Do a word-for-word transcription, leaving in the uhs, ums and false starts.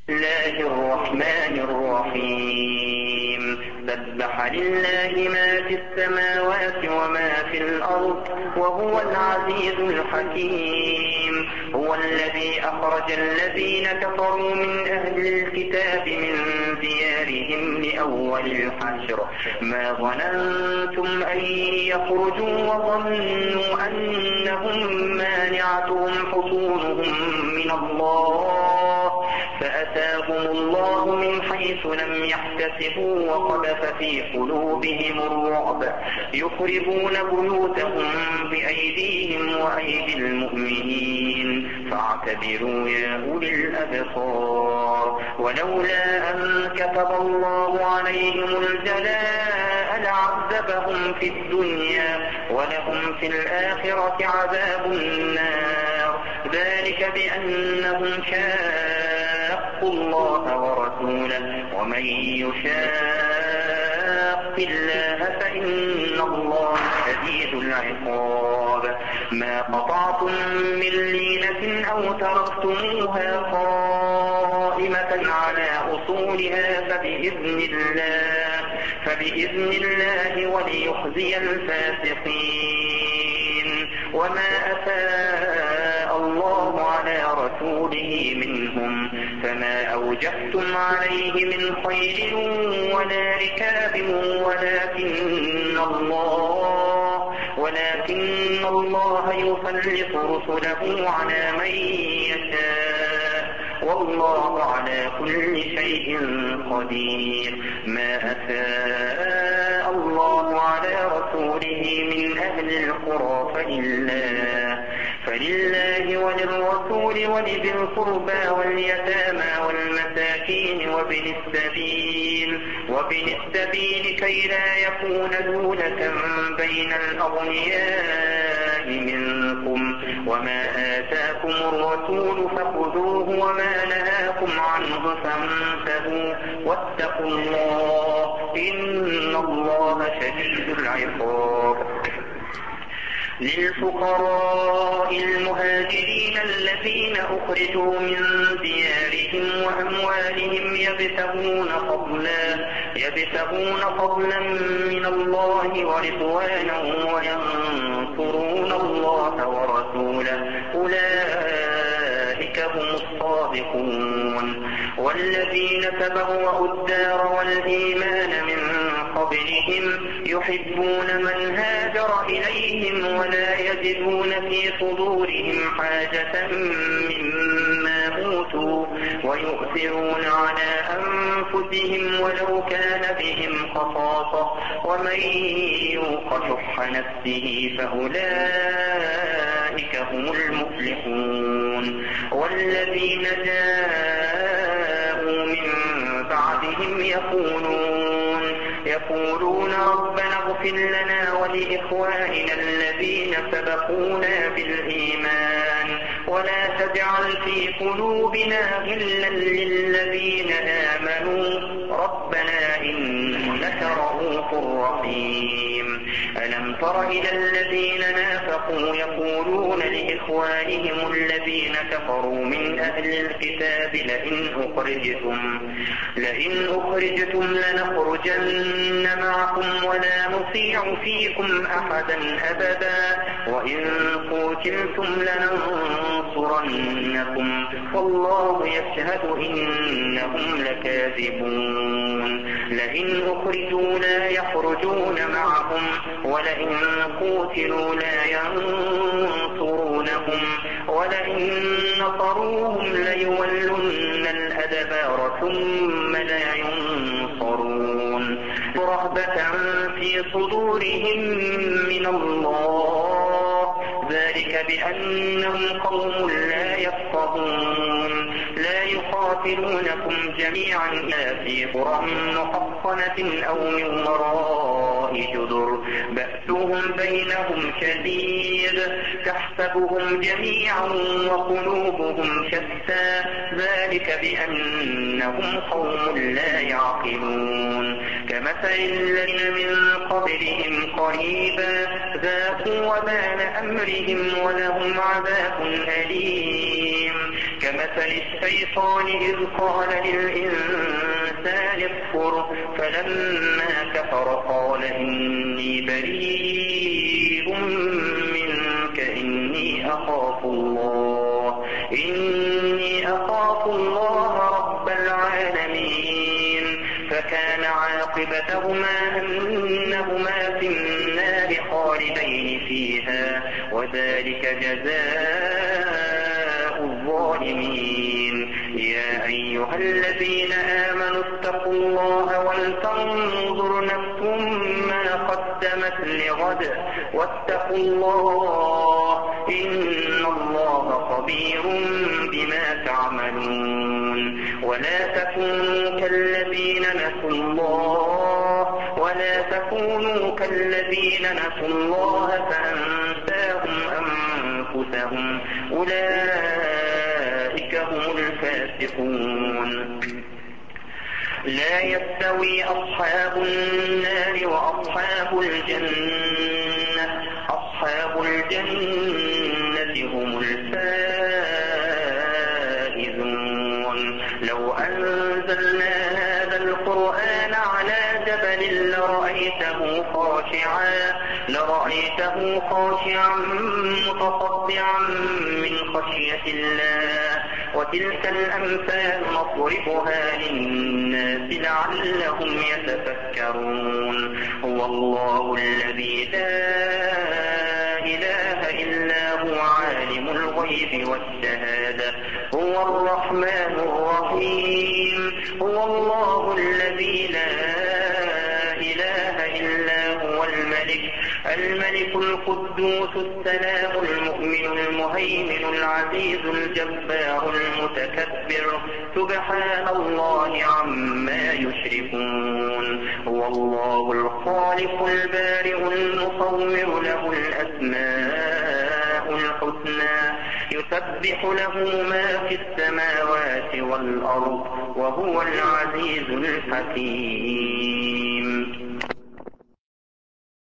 الله الرحمن الرحيم سبح لله ما في السماوات وما في الأرض وهو العزيز الحكيم هو الذي أخرج الذين كفروا من أهل الكتاب من ديارهم لأول الحشر ما ظننتم أن يخرجوا وظنوا أنهم مانعتهم حصونهم من الله فأتاهم الله من حيث لم يحتسبوا وقذف في قلوبهم الرعب يخربون بيوتهم بأيديهم وأيدي المؤمنين فاعتبروا يا أولي الأبصار ولولا أن كتب الله عليهم الجلاء لعذبهم في الدنيا ولهم في الآخرة عذاب النار ذلك بأنهم شاقوا الله ورسوله ومن يشاق الله فإن الله شديد العقاب ما قطعتم من لينة أو تركتموها قائمة على أصولها فبإذن الله فبإذن الله وليخزي الفاسقين وما أفاء الله على رسوله منهم فما أوجفتم عليه من خيل ولا ركاب ولكن الله ولكن الله يسلط رسله على من يشاء والله على كل شيء قدير ما أفاء الله على رسوله من أهل القرى فلله فلله وللرسول ولذي القربى واليتامى والمساكين وابن السبيل وابن السبيل كي لا يكون دولة بين الأغنياء منكم وما آتاكم الرسول فخذوه وما نهاكم عنه فانتهوا واتقوا الله إن الله شديد العقاب للفقراء المهاجرين الذين أخرجوا من ديارهم وأموالهم يبتغون فضلا يبتغون فضلا من الله ورضوانا وينصرون الله ورسوله أولئك هم الصادقون والذين تبوأوا الدار والإيمان من قبلهم يحبون من هاجر إليهم ولا يجدون في صدورهم حاجة مما أوتوا ويؤثرون على أنفسهم ولو كان بهم خصاصة ومن يوق شح نفسه فأولئك هم المفلحون والذين جاءوا من بعدهم يقولون يقولون ربنا اغفر لنا ولإخواننا الذين سبقونا بالإيمان ولا تجعل في قلوبنا غلا للذين آمنوا ربنا إنك رؤوف رحيم ألم تر إلى الذين نافقوا يقولون لإخوانهم الذين كفروا من أهل الكتاب لئن أخرجتم لئن أخرجتم لنخرجن معكم ولا نطيع فيكم أحدا أبدا وإن قتلتم لننصرنكم والله يشهد إنهم لكاذبون لئن أخرجوا لا يخرجون معهم ولئن قتلوا لا ينصرونهم ولئن نصروهم ليولن الأدبار ثم لا ينصرون رهبة في صدورهم من الله ذلك بأنهم قوم لا يفقهون لا يقاتلونكم جميعا إلا في قرى محصنة أو من وراء جدر بأسهم بينهم شديد تحسبهم جميعا وقلوبهم شتى ذلك بأنهم قوم لا يعقلون كمثل الذين من قبلهم قريبا ذاقوا وبال أمرهم ولهم عذاب أليم كمثل الشيطان إذ قال للإنسان اكفر فلما كفر قال إني بريء منك إني أخاف الله إني أخاف الله رب العالمين فكان عاقبتهما أنهما في النار خالدين فيها وذلك جزاء الظالمين. يا أيها الذين آمنوا اتقوا الله ولتنظر نفس ما قدمت لغد واتقوا الله إن الله خبير بما تعملون. ولا تكونوا كالذين نسوا الله ولا تكونوا كالذين نسوا الله فأنساهم أنفسهم أولئك هم الفاسقون. لا يستوي أصحاب النار وأصحاب الجنة أصحاب الجنة هم الفائزون. لو أنزلنا هذا القرآن على جبل لرأيته خاشعا لرأيته خاشعا متصدعا من خشية الله وتلك الأمثال نضربها للناس لعلهم يتفكرون. هو الله الذي لا إله إلا هو عالم الغيب والشهادة هو الرحمن الرحيم. هو الله الذي لا إله إلا هو الملك الملك القدوس السلام المؤمن المهيمن العزيز الجبار المتكبر سبحان الله عما يشركون. هو الله الخالق البارئ المصور له الأسماء الحسنى يسبح له ما في السماوات والأرض وهو العزيز الحكيم.